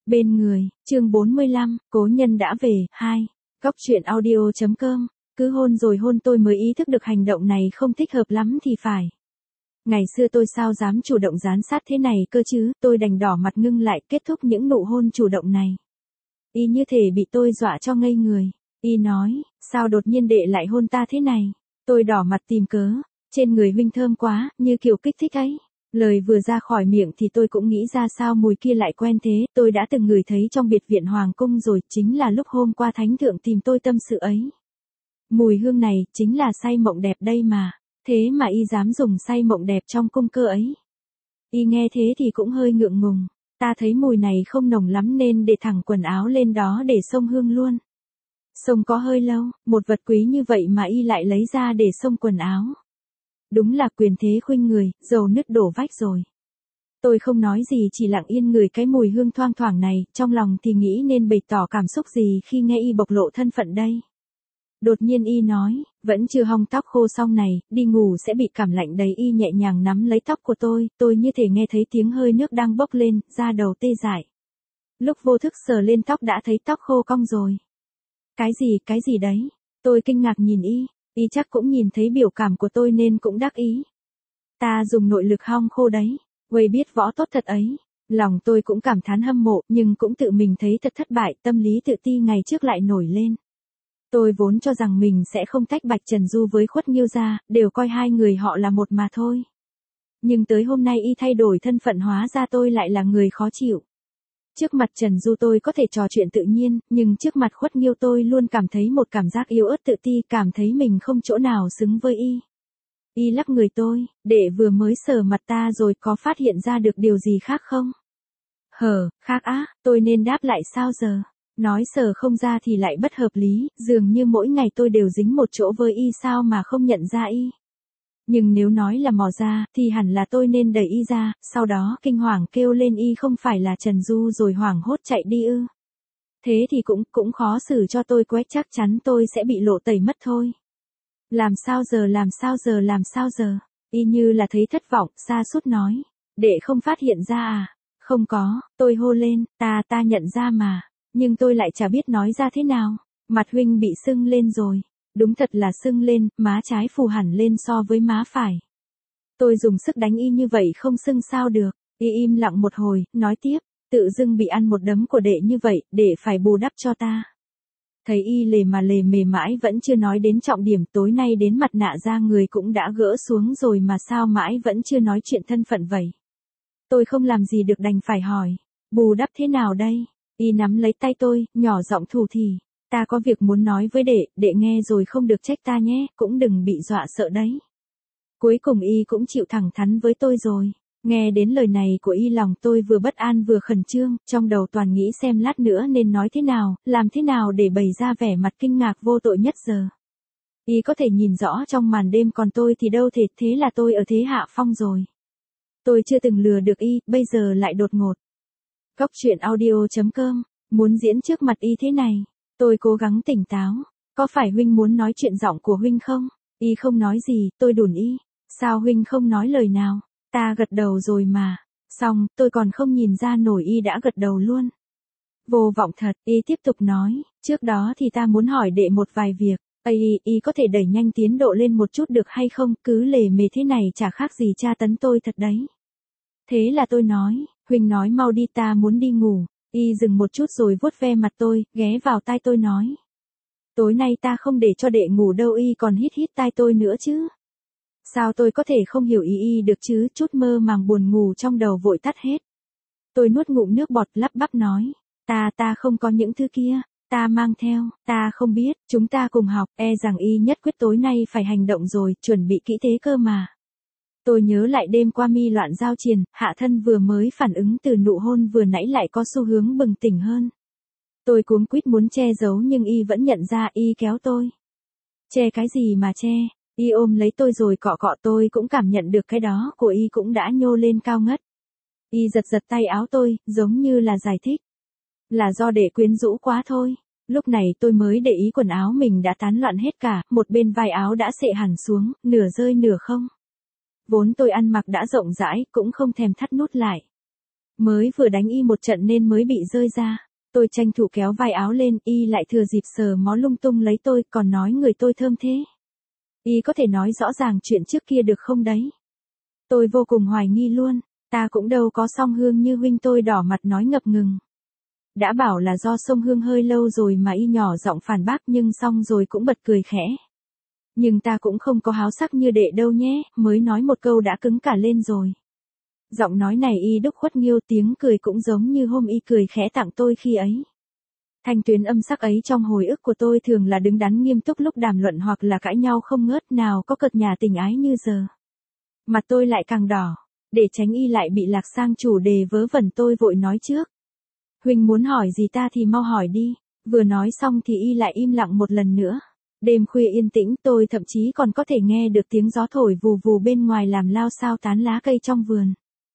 Bên người, chương 45, cố nhân đã về, 2. Góc truyện audio.com, cứ hôn rồi hôn tôi mới ý thức được hành động này không thích hợp lắm thì phải. Ngày xưa tôi sao dám chủ động dán sát thế này cơ chứ, tôi đành đỏ mặt ngưng lại kết thúc những nụ hôn chủ động này. Y như thể bị tôi dọa cho ngây người. Y nói, sao đột nhiên đệ lại hôn ta thế này? Tôi đỏ mặt tìm cớ, trên người huynh thơm quá, như kiểu kích thích ấy. Lời vừa ra khỏi miệng thì tôi cũng nghĩ ra sao mùi kia lại quen thế, tôi đã từng ngửi thấy trong biệt viện hoàng cung rồi, chính là lúc hôm qua thánh thượng tìm tôi tâm sự ấy. Mùi hương này, chính là say mộng đẹp đây mà, thế mà y dám dùng say mộng đẹp trong cung cơ ấy. Y nghe thế thì cũng hơi ngượng ngùng, ta thấy mùi này không nồng lắm nên để thẳng quần áo lên đó để xông hương luôn. Xông có hơi lâu, một vật quý như vậy mà y lại lấy ra để xông quần áo. Đúng là quyền thế khuynh người, dầu nứt đổ vách rồi. Tôi không nói gì chỉ lặng yên ngửi cái mùi hương thoang thoảng này, trong lòng thì nghĩ nên bày tỏ cảm xúc gì khi nghe y bộc lộ thân phận đây. Đột nhiên y nói, vẫn chưa hong tóc khô xong này, đi ngủ sẽ bị cảm lạnh đấy. Y nhẹ nhàng nắm lấy tóc của tôi như thể nghe thấy tiếng hơi nước đang bốc lên, da đầu tê dại. Lúc vô thức sờ lên tóc đã thấy tóc khô cong rồi. Cái gì đấy? Tôi kinh ngạc nhìn y. Y chắc cũng nhìn thấy biểu cảm của tôi nên cũng đắc ý. Ta dùng nội lực hong khô đấy. Quầy biết võ tốt thật ấy. Lòng tôi cũng cảm thán hâm mộ nhưng cũng tự mình thấy thật thất bại, tâm lý tự ti ngày trước lại nổi lên. Tôi vốn cho rằng mình sẽ không tách bạch Trần Du với Khuất Nghiêu ra, đều coi hai người họ là một mà thôi. Nhưng tới hôm nay y thay đổi thân phận hóa ra tôi lại là người khó chịu. Trước mặt Trần Du tôi có thể trò chuyện tự nhiên, nhưng trước mặt Khuất Nghiêu tôi luôn cảm thấy một cảm giác yếu ớt tự ti, cảm thấy mình không chỗ nào xứng với y. Y lắc người tôi, đệ vừa mới sờ mặt ta rồi có phát hiện ra được điều gì khác không? Khác á, tôi nên đáp lại sao giờ? Nói sờ không ra thì lại bất hợp lý, dường như mỗi ngày tôi đều dính một chỗ với y sao mà không nhận ra y. Nhưng nếu nói là mò ra, thì hẳn là tôi nên đẩy y ra, sau đó kinh hoàng kêu lên y không phải là Trần Du rồi hoảng hốt chạy đi ư. Thế thì cũng khó xử cho tôi quét, chắc chắn tôi sẽ bị lộ tẩy mất thôi. Làm sao giờ? Y như là thấy thất vọng, sa sút nói. Đệ không phát hiện ra à? Không có, tôi hô lên, ta nhận ra mà. Nhưng tôi lại chả biết nói ra thế nào. Mặt huynh bị sưng lên rồi. Đúng thật là sưng lên, má trái phù hẳn lên so với má phải. Tôi dùng sức đánh y như vậy không sưng sao được. Y im lặng một hồi, nói tiếp, tự dưng bị ăn một đấm của đệ như vậy, để phải bù đắp cho ta. Thấy y lề mề mãi vẫn chưa nói đến trọng điểm, tối nay đến mặt nạ ra người cũng đã gỡ xuống rồi mà sao mãi vẫn chưa nói chuyện thân phận vậy. Tôi không làm gì được đành phải hỏi, bù đắp thế nào đây? Y nắm lấy tay tôi, nhỏ giọng thủ thỉ. Ta có việc muốn nói với đệ nghe rồi không được trách ta nhé, cũng đừng bị dọa sợ đấy. Cuối cùng y cũng chịu thẳng thắn với tôi rồi. Nghe đến lời này của y lòng tôi vừa bất an vừa khẩn trương, trong đầu toàn nghĩ xem lát nữa nên nói thế nào, làm thế nào để bày ra vẻ mặt kinh ngạc vô tội nhất giờ. Y có thể nhìn rõ trong màn đêm còn tôi thì đâu thể, thế là tôi ở thế hạ phong rồi. Tôi chưa từng lừa được y, bây giờ lại đột ngột. Góc truyện audio.com, muốn diễn trước mặt y thế này. Tôi cố gắng tỉnh táo, có phải huynh muốn nói chuyện giọng của huynh không? Y không nói gì, tôi đùn y. Sao huynh không nói lời nào? Ta gật đầu rồi mà. Xong, tôi còn không nhìn ra nổi y đã gật đầu luôn. Vô vọng thật, y tiếp tục nói, trước đó thì ta muốn hỏi đệ một vài việc. Y có thể đẩy nhanh tiến độ lên một chút được hay không, cứ lề mề thế này chả khác gì tra tấn tôi thật đấy. Thế là tôi nói, huynh nói mau đi, ta muốn đi ngủ. Y dừng một chút rồi vuốt ve mặt tôi, ghé vào tai tôi nói. Tối nay ta không để cho đệ ngủ đâu. Y còn hít tai tôi nữa chứ. Sao tôi có thể không hiểu y được chứ, chút mơ màng buồn ngủ trong đầu vội tắt hết. Tôi nuốt ngụm nước bọt lắp bắp nói. Ta không có những thứ kia, ta mang theo, ta không biết, chúng ta cùng học, rằng y nhất quyết tối nay phải hành động rồi, chuẩn bị kỹ thế cơ mà. Tôi nhớ lại đêm qua mi loạn giao triền, hạ thân vừa mới phản ứng từ nụ hôn vừa nãy lại có xu hướng bừng tỉnh hơn. Tôi cuống quýt muốn che giấu nhưng y vẫn nhận ra, y kéo tôi. Che cái gì mà che, y ôm lấy tôi rồi cọ cọ, tôi cũng cảm nhận được cái đó của y cũng đã nhô lên cao ngất. Y giật tay áo tôi, giống như là giải thích. Là do đệ quyến rũ quá thôi. Lúc này tôi mới để ý quần áo mình đã tán loạn hết cả, một bên vai áo đã xệ hẳn xuống, nửa rơi nửa không. Vốn tôi ăn mặc đã rộng rãi, cũng không thèm thắt nút lại. Mới vừa đánh y một trận nên mới bị rơi ra. Tôi tranh thủ kéo vai áo lên, y lại thừa dịp sờ mó lung tung lấy tôi, còn nói người tôi thơm thế. Y có thể nói rõ ràng chuyện trước kia được không đấy? Tôi vô cùng hoài nghi luôn, ta cũng đâu có song hương như huynh, tôi đỏ mặt nói ngập ngừng. Đã bảo là do xông hương hơi lâu rồi mà y nhỏ giọng phản bác, nhưng xong rồi cũng bật cười khẽ. Nhưng ta cũng không có háo sắc như đệ đâu nhé, mới nói một câu đã cứng cả lên rồi. Giọng nói này y đúc khuất nghiêu, tiếng cười cũng giống như hôm y cười khẽ tặng tôi khi ấy. Thanh tuyến âm sắc ấy trong hồi ức của tôi thường là đứng đắn nghiêm túc lúc đàm luận hoặc là cãi nhau không ngớt, nào có cợt nhả tình ái như giờ. Mặt tôi lại càng đỏ, để tránh y lại bị lạc sang chủ đề vớ vẩn tôi vội nói trước. Huynh muốn hỏi gì ta thì mau hỏi đi, vừa nói xong thì y lại im lặng một lần nữa. Đêm khuya yên tĩnh, tôi thậm chí còn có thể nghe được tiếng gió thổi vù vù bên ngoài làm lao xao tán lá cây trong vườn.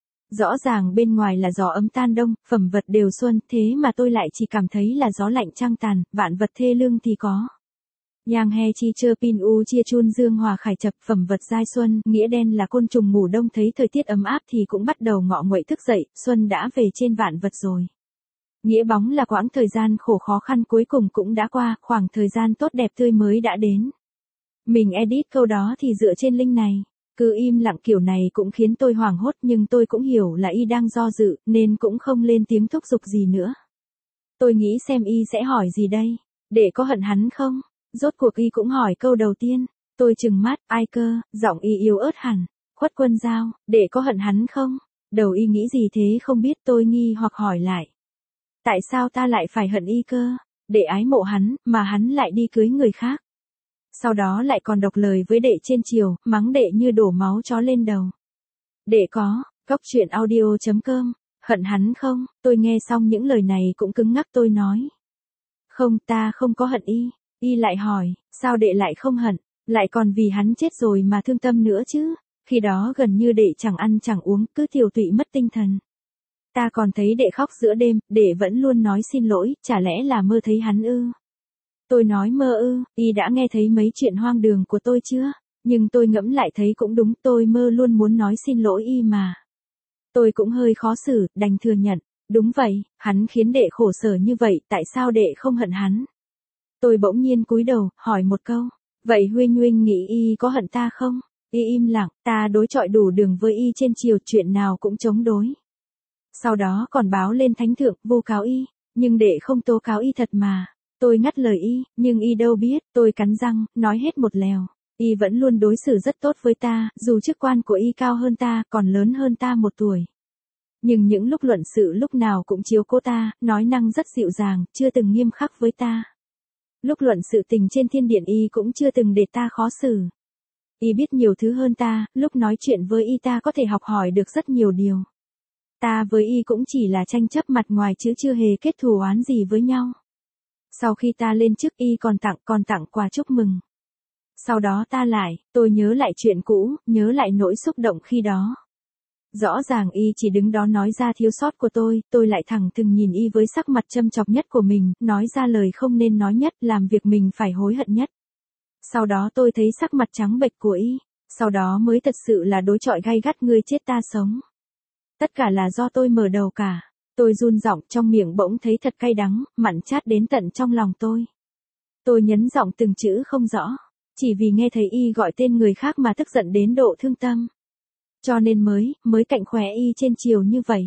Rõ ràng bên ngoài là gió ấm tan đông, phẩm vật đều xuân, thế mà tôi lại chỉ cảm thấy là gió lạnh trăng tàn, vạn vật thê lương thì có. Yang he chi chơ pin u chia chun dương hòa khải chập, phẩm vật giai xuân, nghĩa đen là côn trùng ngủ đông thấy thời tiết ấm áp thì cũng bắt đầu ngọ nguậy thức dậy, xuân đã về trên vạn vật rồi. Nghĩa bóng là quãng thời gian khổ khó khăn cuối cùng cũng đã qua, khoảng thời gian tốt đẹp tươi mới đã đến. Mình edit câu đó thì dựa trên link này. Cứ im lặng kiểu này cũng khiến tôi hoảng hốt, nhưng tôi cũng hiểu là y đang do dự, nên cũng không lên tiếng thúc giục gì nữa. Tôi nghĩ xem y sẽ hỏi gì đây, để có hận hắn không? Rốt cuộc y cũng hỏi câu đầu tiên. Tôi trừng mắt, ai cơ, giọng y yếu ớt hẳn. Khuất Quân Giao, để có hận hắn không? Đầu y nghĩ gì thế không biết, tôi nghi hoặc hỏi lại. Tại sao ta lại phải hận y cơ? Để ái mộ hắn, mà hắn lại đi cưới người khác. Sau đó lại còn độc lời với đệ trên chiều, mắng đệ như đổ máu chó lên đầu. Đệ có, Cóc Truyện Audio.com, hận hắn không? Tôi nghe xong những lời này cũng cứng ngắc, tôi nói. Không, ta không có hận y. Y lại hỏi, sao đệ lại không hận, lại còn vì hắn chết rồi mà thương tâm nữa chứ? Khi đó gần như đệ chẳng ăn chẳng uống, cứ tiều tụy mất tinh thần. Ta còn thấy đệ khóc giữa đêm, đệ vẫn luôn nói xin lỗi, chả lẽ là mơ thấy hắn ư? Tôi nói mơ ư, y đã nghe thấy mấy chuyện hoang đường của tôi chưa? Nhưng tôi ngẫm lại thấy cũng đúng, tôi mơ luôn muốn nói xin lỗi y mà. Tôi cũng hơi khó xử, đành thừa nhận. Đúng vậy, hắn khiến đệ khổ sở như vậy, tại sao đệ không hận hắn? Tôi bỗng nhiên cúi đầu, hỏi một câu. Vậy huynh nghĩ y có hận ta không? Y im lặng, ta đối chọi đủ đường với y trên chiều, chuyện nào cũng chống đối. Sau đó còn báo lên thánh thượng, vu cáo y, nhưng đệ không tố cáo y thật mà. Tôi ngắt lời y, nhưng y đâu biết, tôi cắn răng, nói hết một lèo. Y vẫn luôn đối xử rất tốt với ta, dù chức quan của y cao hơn ta, còn lớn hơn ta 1 tuổi. Nhưng những lúc luận sự lúc nào cũng chiếu cố ta, nói năng rất dịu dàng, chưa từng nghiêm khắc với ta. Lúc luận sự tình trên thiên điện y cũng chưa từng để ta khó xử. Y biết nhiều thứ hơn ta, lúc nói chuyện với y ta có thể học hỏi được rất nhiều điều. Ta với y cũng chỉ là tranh chấp mặt ngoài chứ chưa hề kết thù oán gì với nhau. Sau khi ta lên chức y còn tặng quà chúc mừng. Sau đó tôi nhớ lại chuyện cũ, nhớ lại nỗi xúc động khi đó. Rõ ràng y chỉ đứng đó nói ra thiếu sót của tôi lại thẳng thừng nhìn y với sắc mặt châm chọc nhất của mình, nói ra lời không nên nói nhất, làm việc mình phải hối hận nhất. Sau đó tôi thấy sắc mặt trắng bệch của y, sau đó mới thật sự là đối chọi gay gắt, ngươi chết ta sống. Tất cả là do tôi mở đầu cả. Tôi run giọng, trong miệng bỗng thấy thật cay đắng, mặn chát đến tận trong lòng tôi. Tôi nhấn giọng từng chữ không rõ, chỉ vì nghe thấy y gọi tên người khác mà tức giận đến độ thương tâm. Cho nên mới cạnh khóe y trên chiều như vậy.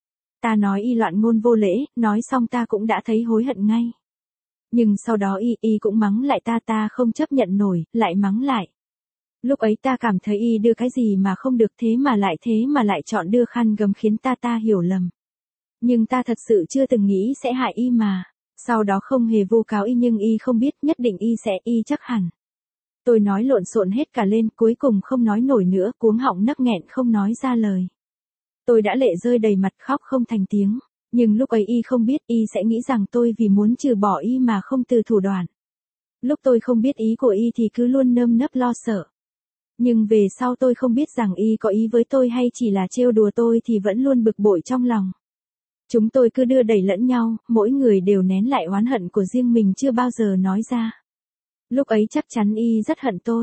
Ta nói y loạn ngôn vô lễ, nói xong ta cũng đã thấy hối hận ngay. Nhưng sau đó y cũng mắng lại ta không chấp nhận nổi, lại mắng lại. Lúc ấy ta cảm thấy y đưa cái gì mà không được, thế mà lại chọn đưa khăn gấm khiến ta hiểu lầm. Nhưng ta thật sự chưa từng nghĩ sẽ hại y mà. Sau đó không hề vu cáo y, nhưng y không biết, nhất định y chắc hẳn. Tôi nói lộn xộn hết cả lên, cuối cùng không nói nổi nữa, cuống họng nấc nghẹn không nói ra lời. Tôi đã lệ rơi đầy mặt, khóc không thành tiếng. Nhưng lúc ấy y không biết, y sẽ nghĩ rằng tôi vì muốn trừ bỏ y mà không từ thủ đoạn. Lúc tôi không biết ý của y thì cứ luôn nơm nớp lo sợ. Nhưng về sau tôi không biết rằng y có ý với tôi hay chỉ là trêu đùa tôi thì vẫn luôn bực bội trong lòng. Chúng tôi cứ đưa đẩy lẫn nhau, mỗi người đều nén lại oán hận của riêng mình chưa bao giờ nói ra. Lúc ấy chắc chắn y rất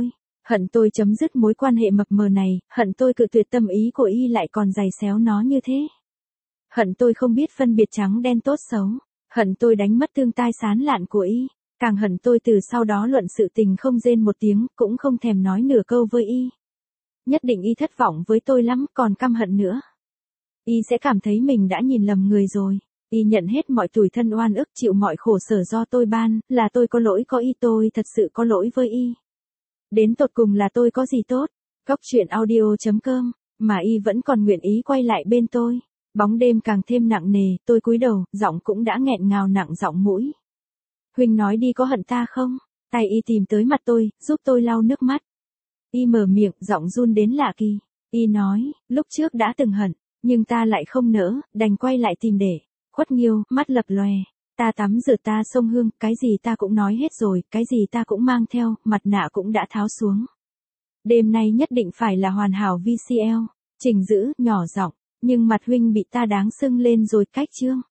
hận tôi chấm dứt mối quan hệ mập mờ này, hận tôi cự tuyệt tâm ý của y lại còn giày xéo nó như thế. Hận tôi không biết phân biệt trắng đen tốt xấu. Hận tôi đánh mất tương tai sán lạn của y. Càng hận tôi từ sau đó luận sự tình không rên một tiếng, cũng không thèm nói nửa câu với y. Nhất định y thất vọng với tôi lắm, còn căm hận nữa. Y sẽ cảm thấy mình đã nhìn lầm người rồi. Y nhận hết mọi tủi thân oan ức, chịu mọi khổ sở do tôi ban, là tôi có lỗi có y, tôi thật sự có lỗi với y. Đến tột cùng là tôi có gì tốt? Cóc truyện audio.com, mà y vẫn còn nguyện ý quay lại bên tôi. Bóng đêm càng thêm nặng nề, tôi cúi đầu, giọng cũng đã nghẹn ngào nặng giọng mũi. Huynh nói đi, có hận ta không? Tay y tìm tới mặt tôi, giúp tôi lau nước mắt. Y mở miệng, giọng run đến lạ kỳ. Y nói, lúc trước đã từng hận, nhưng ta lại không nỡ, đành quay lại tìm để. Khuất Nghiêu, mắt lập lòe. Ta tắm rửa, ta xông hương, cái gì ta cũng nói hết rồi, cái gì ta cũng mang theo, mặt nạ cũng đã tháo xuống. Đêm nay nhất định phải là hoàn hảo VCL. Trình Dữ, nhỏ giọng, nhưng mặt huynh bị ta đáng sưng lên rồi, cách chương.